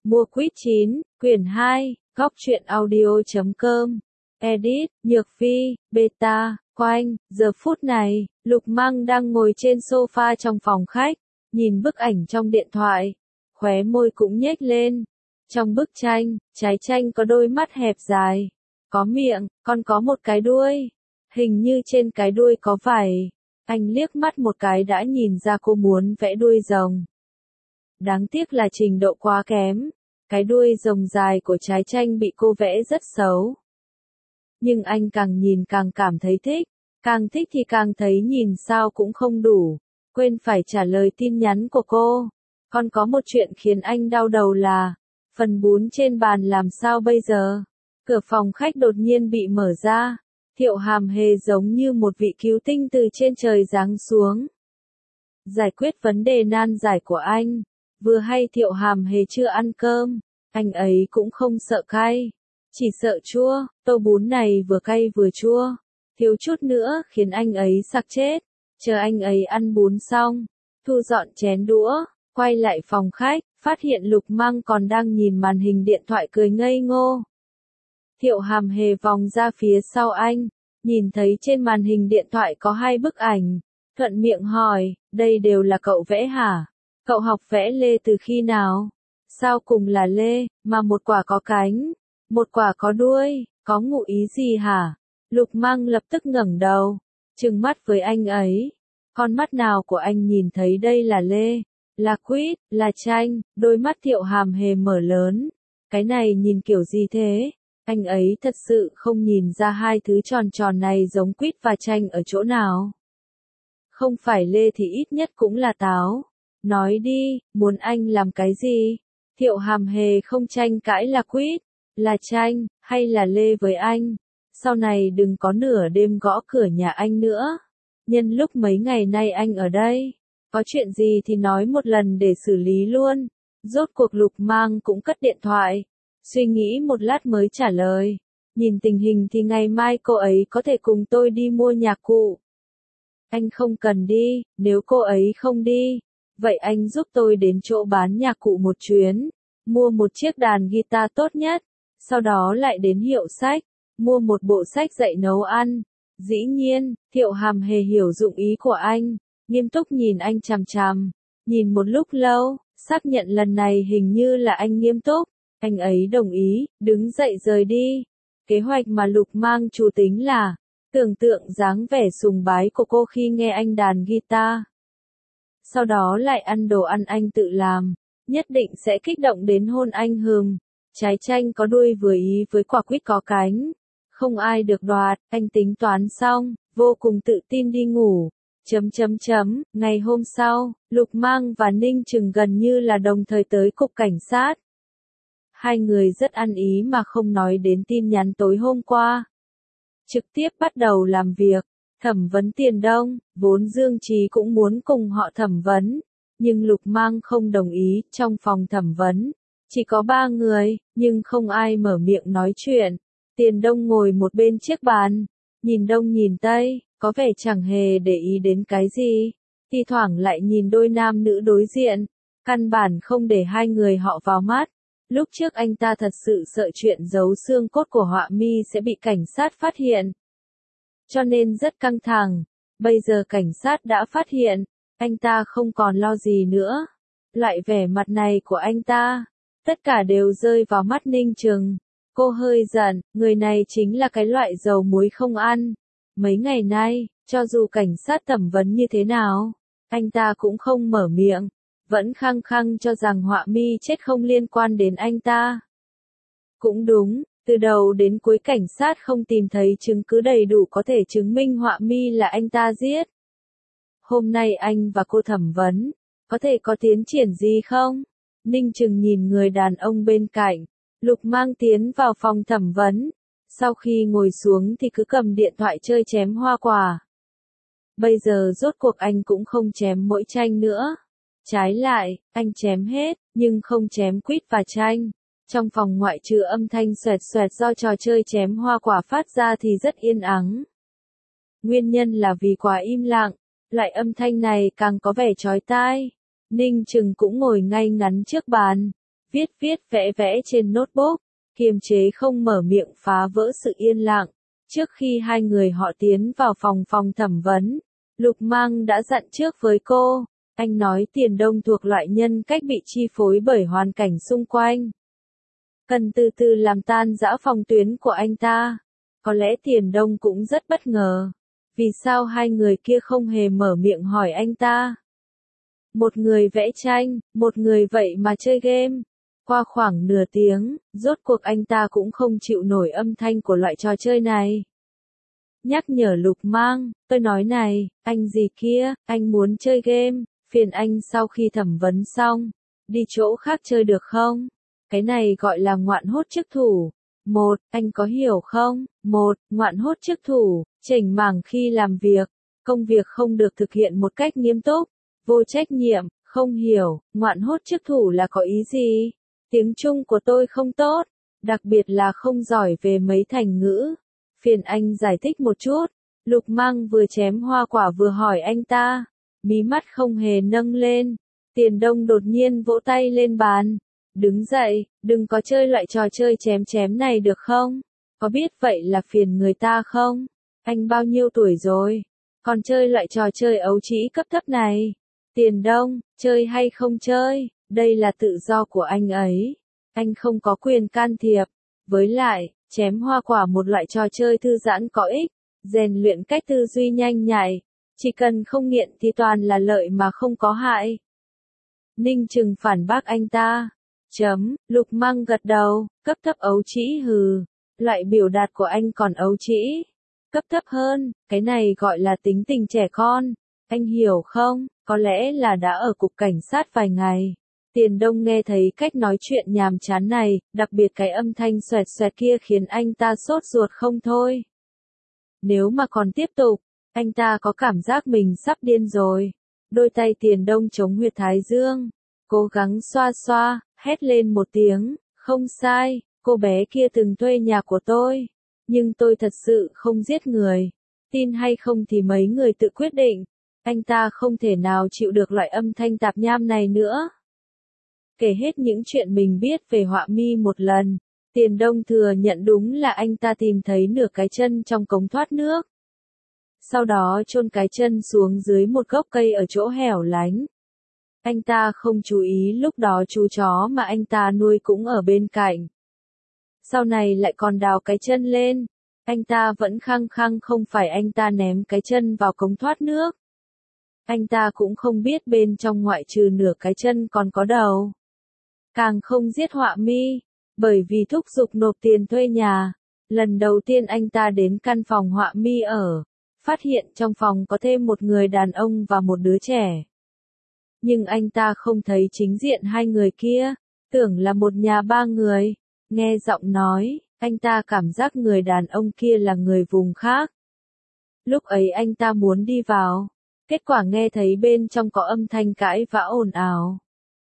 Mua quýt 9, quyển 2, góc truyện audio.com. Edit, Nhược Phi, Beta, Quanh. Giờ phút này, Lục Mang đang ngồi trên sofa trong phòng khách, nhìn bức ảnh trong điện thoại, khóe môi cũng nhếch lên. Trong bức tranh, trái chanh có đôi mắt hẹp dài, có miệng, còn có một cái đuôi. Hình như trên cái đuôi có vảy. Anh liếc mắt một cái đã nhìn ra cô muốn vẽ đuôi rồng. Đáng tiếc là trình độ quá kém. Cái đuôi rồng dài của trái chanh bị cô vẽ rất xấu. Nhưng anh càng nhìn càng cảm thấy thích. Càng thích thì càng thấy nhìn sao cũng không đủ. Quên phải trả lời tin nhắn của cô. Còn có một chuyện khiến anh đau đầu là phần bún trên bàn làm sao bây giờ? Cửa phòng khách đột nhiên bị mở ra. Thiệu Hàm Hề giống như một vị cứu tinh từ trên trời giáng xuống. Giải quyết vấn đề nan giải của anh. Vừa hay Thiệu Hàm Hề chưa ăn cơm. Anh ấy cũng không sợ cay. Chỉ sợ chua. Tô bún này vừa cay vừa chua. Thiếu chút nữa khiến anh ấy sặc chết. Chờ anh ấy ăn bún xong. Thu dọn chén đũa. Quay lại phòng khách. Phát hiện Lục Mang còn đang nhìn màn hình điện thoại cười ngây ngô. Thiệu Hàm Hề vòng ra phía sau anh, nhìn thấy trên màn hình điện thoại có 2 bức ảnh, thuận miệng hỏi, đây đều là cậu vẽ hả? Cậu học vẽ lê từ khi nào? Sao cùng là lê, mà một quả có cánh, một quả có đuôi, có ngụ ý gì hả? Lục Mang lập tức ngẩng đầu, trừng mắt với anh ấy. Con mắt nào của anh nhìn thấy đây là lê, là quýt, là chanh? Đôi mắt Thiệu Hàm Hề mở lớn. Cái này nhìn kiểu gì thế? Anh ấy thật sự không nhìn ra hai thứ tròn tròn này giống quýt và chanh ở chỗ nào. Không phải lê thì ít nhất cũng là táo. Nói đi, muốn anh làm cái gì? Thiệu Hàm Hề không tranh cãi là quýt, là chanh, hay là lê với anh. Sau này đừng có nửa đêm gõ cửa nhà anh nữa. Nhân lúc mấy ngày nay anh ở đây, có chuyện gì thì nói một lần để xử lý luôn. Rốt cuộc Lục Mang cũng cất điện thoại. Suy nghĩ một lát mới trả lời. Nhìn tình hình thì ngày mai cô ấy có thể cùng tôi đi mua nhạc cụ. Anh không cần đi, nếu cô ấy không đi, vậy anh giúp tôi đến chỗ bán nhạc cụ một chuyến, mua một chiếc đàn guitar tốt nhất, sau đó lại đến hiệu sách, mua một bộ sách dạy nấu ăn. Dĩ nhiên, Thiệu Hàm Hề hiểu dụng ý của anh, nghiêm túc nhìn anh chằm chằm, nhìn một lúc lâu, xác nhận lần này hình như là anh nghiêm túc. Anh ấy đồng ý, đứng dậy rời đi. Kế hoạch mà Lục Mang chủ tính là tưởng tượng dáng vẻ sùng bái của cô khi nghe anh đàn guitar. Sau đó lại ăn đồ ăn anh tự làm, nhất định sẽ kích động đến hôn anh hừm. Trái chanh có đuôi vừa ý với quả quýt có cánh. Không ai được đoạt, anh tính toán xong, vô cùng tự tin đi ngủ. Ngày hôm sau, Lục Mang và Ninh Trừng gần như là đồng thời tới cục cảnh sát. Hai người rất ăn ý mà không nói đến tin nhắn tối hôm qua. Trực tiếp bắt đầu làm việc, thẩm vấn Tiền Đông, vốn Dương Trí cũng muốn cùng họ thẩm vấn, nhưng Lục Mang không đồng ý. Trong phòng thẩm vấn, chỉ có 3 người, nhưng không ai mở miệng nói chuyện. Tiền Đông ngồi một bên chiếc bàn, nhìn đông nhìn tây, có vẻ chẳng hề để ý đến cái gì, thi thoảng lại nhìn đôi nam nữ đối diện, căn bản không để hai người họ vào mắt. Lúc trước anh ta thật sự sợ chuyện giấu xương cốt của Họa Mi sẽ bị cảnh sát phát hiện. Cho nên rất căng thẳng. Bây giờ cảnh sát đã phát hiện, anh ta không còn lo gì nữa. Loại vẻ mặt này của anh ta, tất cả đều rơi vào mắt Ninh Trừng. Cô hơi giận, người này chính là cái loại dầu muối không ăn. Mấy ngày nay, cho dù cảnh sát thẩm vấn như thế nào, anh ta cũng không mở miệng. Vẫn khăng khăng cho rằng Họa Mi chết không liên quan đến anh ta. Cũng đúng, từ đầu đến cuối cảnh sát không tìm thấy chứng cứ đầy đủ có thể chứng minh Họa Mi là anh ta giết. Hôm nay anh và cô thẩm vấn, có thể có tiến triển gì không? Ninh Trừng nhìn người đàn ông bên cạnh. Lục Mang tiến vào phòng thẩm vấn. Sau khi ngồi xuống thì cứ cầm điện thoại chơi chém hoa quả. Bây giờ rốt cuộc anh cũng không chém mỗi chanh nữa. Trái lại, anh chém hết, nhưng không chém quýt và chanh. Trong phòng ngoại trừ âm thanh xoẹt xoẹt do trò chơi chém hoa quả phát ra thì rất yên ắng. Nguyên nhân là vì quá im lặng, lại âm thanh này càng có vẻ chói tai. Ninh Trừng cũng ngồi ngay ngắn trước bàn. viết vẽ vẽ trên notebook, kiềm chế không mở miệng phá vỡ sự yên lặng. Trước khi hai người họ tiến vào phòng thẩm vấn, Lục Mang đã dặn trước với cô, anh nói Tiền Đông thuộc loại nhân cách bị chi phối bởi hoàn cảnh xung quanh. Cần từ từ làm tan rã phòng tuyến của anh ta. Có lẽ Tiền Đông cũng rất bất ngờ. Vì sao hai người kia không hề mở miệng hỏi anh ta? Một người vẽ tranh, một người vậy mà chơi game. Qua khoảng nửa tiếng, rốt cuộc anh ta cũng không chịu nổi âm thanh của loại trò chơi này. Nhắc nhở Lục Mang, tôi nói này, anh gì kia, anh muốn chơi game, phiền anh sau khi thẩm vấn xong, đi chỗ khác chơi được không? Cái này gọi là ngoạn hốt chức thủ. Một, anh có hiểu không? Một, ngoạn hốt chức thủ, chểnh mảng khi làm việc, công việc không được thực hiện một cách nghiêm túc, vô trách nhiệm, không hiểu, ngoạn hốt chức thủ là có ý gì? Tiếng Trung của tôi không tốt, đặc biệt là không giỏi về mấy thành ngữ. Phiền anh giải thích một chút. Lục Mang vừa chém hoa quả vừa hỏi anh ta, mí mắt không hề nâng lên. Tiền Đông đột nhiên vỗ tay lên bàn. Đứng dậy, đừng có chơi loại trò chơi chém này được không? Có biết vậy là phiền người ta không? Anh bao nhiêu tuổi rồi? Còn chơi loại trò chơi ấu trĩ cấp thấp này? Tiền Đông, chơi hay không chơi, đây là tự do của anh ấy. Anh không có quyền can thiệp. Với lại, chém hoa quả một loại trò chơi thư giãn có ích, rèn luyện cách tư duy nhanh nhạy. Chỉ cần không nghiện thì toàn là lợi mà không có hại. Ninh Trừng phản bác anh ta. Lục Mang gật đầu, cấp thấp ấu trĩ hừ. Loại biểu đạt của anh còn ấu trĩ. Cấp thấp hơn, cái này gọi là tính tình trẻ con. Anh hiểu không, có lẽ là đã ở cục cảnh sát vài ngày. Tiền Đông nghe thấy cách nói chuyện nhàm chán này, đặc biệt cái âm thanh xoẹt xoẹt kia khiến anh ta sốt ruột không thôi. Nếu mà còn tiếp tục, anh ta có cảm giác mình sắp điên rồi. Đôi tay Tiền Đông chống huyệt thái dương, cố gắng xoa xoa, hét lên một tiếng, không sai, cô bé kia từng thuê nhà của tôi. Nhưng tôi thật sự không giết người. Tin hay không thì mấy người tự quyết định. Anh ta không thể nào chịu được loại âm thanh tạp nham này nữa. Kể hết những chuyện mình biết về Họa Mi một lần, Tiền Đông thừa nhận đúng là anh ta tìm thấy nửa cái chân trong cống thoát nước. Sau đó chôn cái chân xuống dưới một gốc cây ở chỗ hẻo lánh. Anh ta không chú ý lúc đó chú chó mà anh ta nuôi cũng ở bên cạnh. Sau này lại còn đào cái chân lên. Anh ta vẫn khăng khăng không phải anh ta ném cái chân vào cống thoát nước. Anh ta cũng không biết bên trong ngoại trừ nửa cái chân còn có đầu. Càng không giết Họa Mi, bởi vì thúc giục nộp tiền thuê nhà. Lần đầu tiên anh ta đến căn phòng Họa Mi ở, phát hiện trong phòng có thêm một người đàn ông và một đứa trẻ. Nhưng anh ta không thấy chính diện hai người kia, tưởng là một nhà ba người. Nghe giọng nói, anh ta cảm giác người đàn ông kia là người vùng khác. Lúc ấy anh ta muốn đi vào, kết quả nghe thấy bên trong có âm thanh cãi vã ồn ào.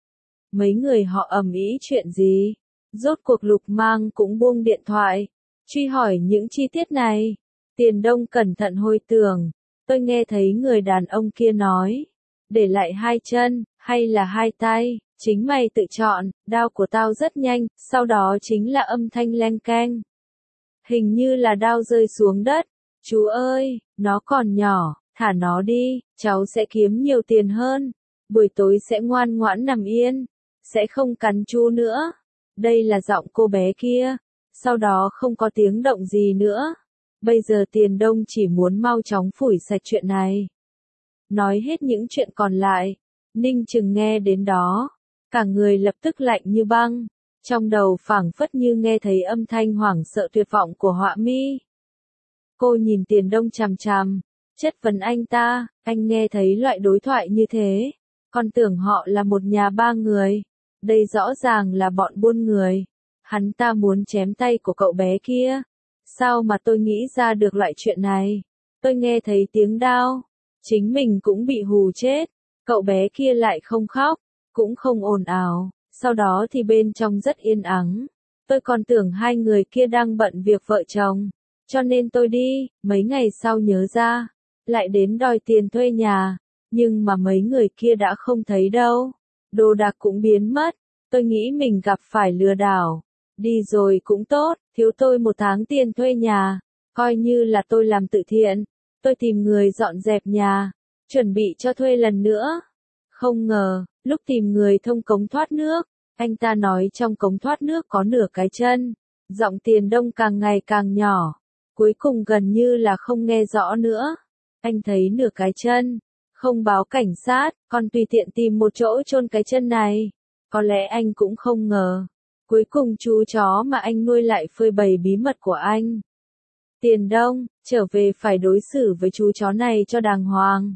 Mấy người họ ầm ĩ chuyện gì? Rốt cuộc Lục Mang cũng buông điện thoại, truy hỏi những chi tiết này. Tiền Đông cẩn thận hồi tưởng, tôi nghe thấy người đàn ông kia nói, để lại hai chân, hay là hai tay, chính mày tự chọn, đao của tao rất nhanh, sau đó chính là âm thanh leng keng. Hình như là đao rơi xuống đất. Chú ơi, nó còn nhỏ, thả nó đi, cháu sẽ kiếm nhiều tiền hơn. Buổi tối sẽ ngoan ngoãn nằm yên, sẽ không cắn chú nữa. Đây là giọng cô bé kia. Sau đó không có tiếng động gì nữa. Bây giờ Tiền Đông chỉ muốn mau chóng phủi sạch chuyện này. Nói hết những chuyện còn lại, Ninh Trừng nghe đến đó, cả người lập tức lạnh như băng, trong đầu phảng phất như nghe thấy âm thanh hoảng sợ tuyệt vọng của Họa Mi. Cô nhìn Tiền Đông chằm chằm, chất vấn anh ta, anh nghe thấy loại đối thoại như thế, còn tưởng họ là một nhà ba người, đây rõ ràng là bọn buôn người. Hắn ta muốn chém tay của cậu bé kia. Sao mà tôi nghĩ ra được loại chuyện này? Tôi nghe thấy tiếng đao, chính mình cũng bị hù chết. Cậu bé kia lại không khóc, cũng không ồn ào, sau đó thì bên trong rất yên ắng. Tôi còn tưởng hai người kia đang bận việc vợ chồng, cho nên tôi đi, mấy ngày sau nhớ ra, lại đến đòi tiền thuê nhà, nhưng mà mấy người kia đã không thấy đâu. Đồ đạc cũng biến mất, Tôi nghĩ mình gặp phải lừa đảo. Đi rồi cũng tốt, thiếu tôi 1 tháng tiền thuê nhà. Coi như là tôi làm từ thiện. Tôi tìm người dọn dẹp nhà. Chuẩn bị cho thuê lần nữa. Không ngờ, lúc tìm người thông cống thoát nước, anh ta nói trong cống thoát nước có nửa cái chân. Giọng Tiền Đông càng ngày càng nhỏ. Cuối cùng gần như là không nghe rõ nữa. Anh thấy nửa cái chân. Không báo cảnh sát, còn tùy tiện tìm một chỗ chôn cái chân này. Có lẽ anh cũng không ngờ. Cuối cùng chú chó mà anh nuôi lại phơi bày bí mật của anh. Tiền Đông, trở về phải đối xử với chú chó này cho đàng hoàng.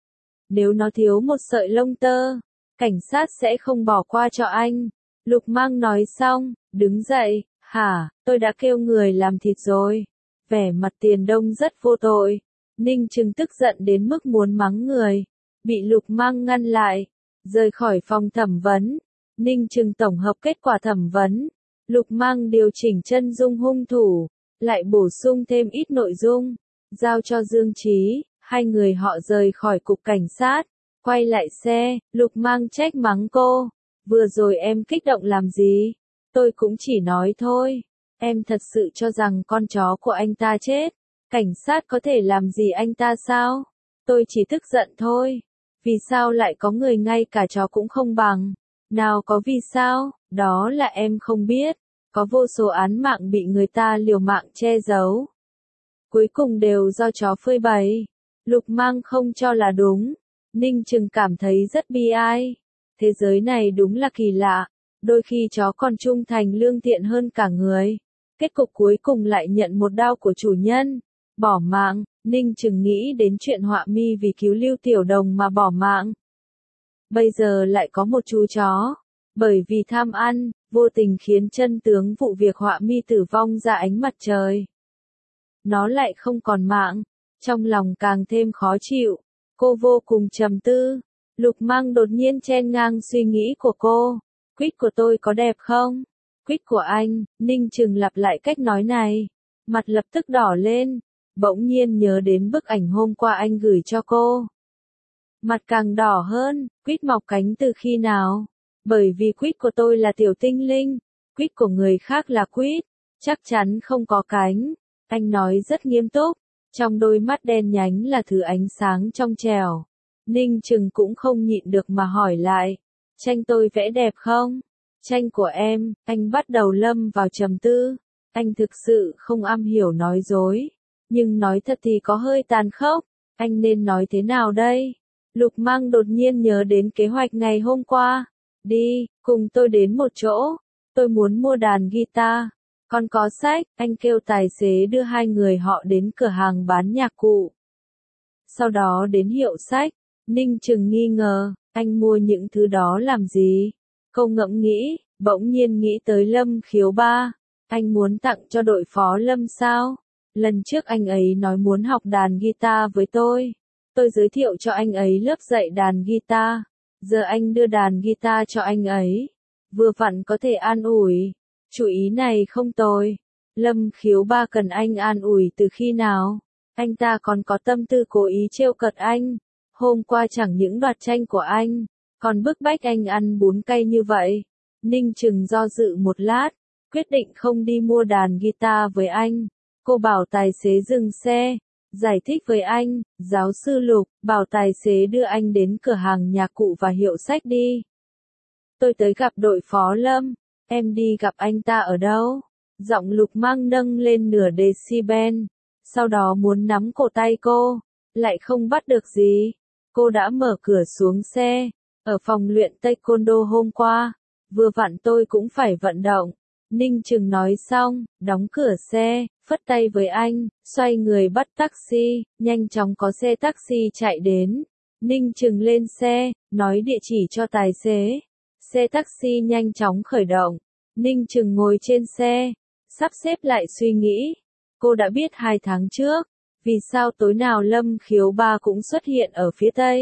Nếu nó thiếu một sợi lông tơ, cảnh sát sẽ không bỏ qua cho anh. Lục Mang nói xong, đứng dậy, hả, tôi đã kêu người làm thịt rồi. Vẻ mặt Tiền Đông rất vô tội. Ninh Trừng tức giận đến mức muốn mắng người. Bị Lục Mang ngăn lại. Rời khỏi phòng thẩm vấn. Ninh Trừng tổng hợp kết quả thẩm vấn. Lục Mang điều chỉnh chân dung hung thủ. Lại bổ sung thêm ít nội dung. Giao cho Dương Trí. Hai người họ rời khỏi cục cảnh sát. Quay lại xe. Lục Mang trách mắng cô. Vừa rồi em kích động làm gì? Tôi cũng chỉ nói thôi. Em thật sự cho rằng con chó của anh ta chết. Cảnh sát có thể làm gì anh ta sao? Tôi chỉ tức giận thôi. Vì sao lại có người ngay cả chó cũng không bằng? Nào có vì sao? Đó là em không biết. Có vô số án mạng bị người ta liều mạng che giấu. Cuối cùng đều do chó phơi bày. Lục Mang không cho là đúng. Ninh Trừng cảm thấy rất bi ai. Thế giới này đúng là kỳ lạ. Đôi khi chó còn trung thành lương thiện hơn cả người. Kết cục cuối cùng lại nhận một đao của chủ nhân. Bỏ mạng, Ninh Trừng nghĩ đến chuyện Họa Mi vì cứu Lưu Tiểu Đồng mà bỏ mạng. Bây giờ lại có một chú chó. Bởi vì tham ăn, vô tình khiến chân tướng vụ việc Họa Mi tử vong ra ánh mặt trời. Nó lại không còn mạng. Trong lòng càng thêm khó chịu. Cô vô cùng trầm tư. Lục Mang đột nhiên chen ngang suy nghĩ của cô. Quýt của tôi có đẹp không? Quýt của anh, Ninh Trừng lặp lại cách nói này. Mặt lập tức đỏ lên. Bỗng nhiên nhớ đến bức ảnh hôm qua anh gửi cho cô. Mặt càng đỏ hơn, quýt mọc cánh từ khi nào? Bởi vì quýt của tôi là tiểu tinh linh, quýt của người khác là quýt, chắc chắn không có cánh. Anh nói rất nghiêm túc, trong đôi mắt đen nhánh là thứ ánh sáng trong trẻo. Ninh Trừng cũng không nhịn được mà hỏi lại, tranh tôi vẽ đẹp không? Tranh của em, anh bắt đầu lâm vào trầm tư. Anh thực sự không am hiểu nói dối. Nhưng nói thật thì có hơi tàn khốc, anh nên nói thế nào đây? Lục Mang đột nhiên nhớ đến kế hoạch ngày hôm qua. Đi, cùng tôi đến một chỗ. Tôi muốn mua đàn guitar. Còn có sách, anh kêu tài xế đưa hai người họ đến cửa hàng bán nhạc cụ. Sau đó đến hiệu sách. Ninh Trừng nghi ngờ, anh mua những thứ đó làm gì? Cô ngẫm nghĩ, bỗng nhiên nghĩ tới Lâm Khiếu Ba. Anh muốn tặng cho đội phó Lâm sao? Lần trước anh ấy nói muốn học đàn guitar với tôi. Tôi giới thiệu cho anh ấy lớp dạy đàn guitar. Giờ anh đưa đàn guitar cho anh ấy. Vừa vặn có thể an ủi. Chủ ý này không tồi. Lâm Khiếu Ba cần anh an ủi từ khi nào? Anh ta còn có tâm tư cố ý trêu cợt anh. Hôm qua chẳng những đoạt tranh của anh, còn bức bách anh ăn bún cay như vậy. Ninh Trừng do dự một lát, quyết định không đi mua đàn guitar với anh. Cô bảo tài xế dừng xe, giải thích với anh, giáo sư Lục, bảo tài xế đưa anh đến cửa hàng nhạc cụ và hiệu sách đi. Tôi tới gặp đội phó Lâm, em đi gặp anh ta ở đâu? Giọng Lục Mang nâng lên nửa decibel, sau đó muốn nắm cổ tay cô, lại không bắt được gì. Cô đã mở cửa xuống xe, ở phòng luyện taekwondo hôm qua, vừa vặn tôi cũng phải vận động. Ninh Trừng nói xong, đóng cửa xe, phất tay với anh, xoay người bắt taxi, nhanh chóng có xe taxi chạy đến. Ninh Trừng lên xe, nói địa chỉ cho tài xế. Xe taxi nhanh chóng khởi động. Ninh Trừng ngồi trên xe, sắp xếp lại suy nghĩ. Cô đã biết 2 tháng trước, vì sao tối nào Lâm Khiếu Ba cũng xuất hiện ở phía Tây.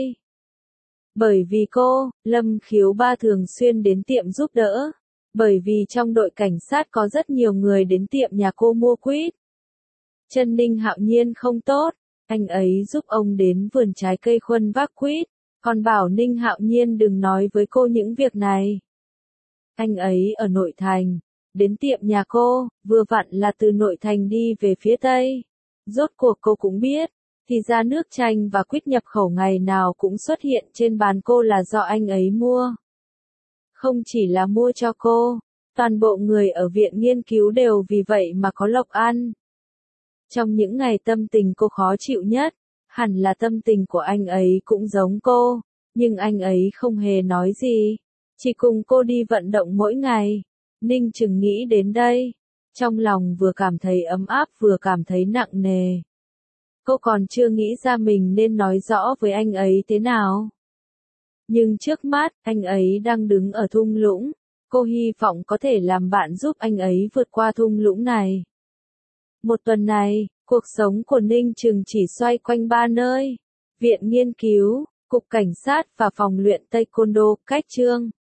Bởi vì cô, Lâm Khiếu Ba thường xuyên đến tiệm giúp đỡ. Bởi vì trong đội cảnh sát có rất nhiều người đến tiệm nhà cô mua quýt. Chân Ninh Hạo Nhiên không tốt, anh ấy giúp ông đến vườn trái cây khuân vác quýt, còn bảo Ninh Hạo Nhiên đừng nói với cô những việc này. Anh ấy ở nội thành, đến tiệm nhà cô, vừa vặn là từ nội thành đi về phía tây. Rốt cuộc cô cũng biết, thì ra nước chanh và quýt nhập khẩu ngày nào cũng xuất hiện trên bàn cô là do anh ấy mua. Không chỉ là mua cho cô, toàn bộ người ở viện nghiên cứu đều vì vậy mà có lộc ăn. Trong những ngày tâm tình cô khó chịu nhất, hẳn là tâm tình của anh ấy cũng giống cô, nhưng anh ấy không hề nói gì, chỉ cùng cô đi vận động mỗi ngày. Ninh Trừng nghĩ đến đây, trong lòng vừa cảm thấy ấm áp vừa cảm thấy nặng nề. Cô còn chưa nghĩ ra mình nên nói rõ với anh ấy thế nào. Nhưng trước mắt, anh ấy đang đứng ở thung lũng, cô hy vọng có thể làm bạn giúp anh ấy vượt qua thung lũng này. Một tuần này, cuộc sống của Ninh Trừng chỉ xoay quanh 3 nơi: viện nghiên cứu, cục cảnh sát và phòng luyện taekwondo. Cách chương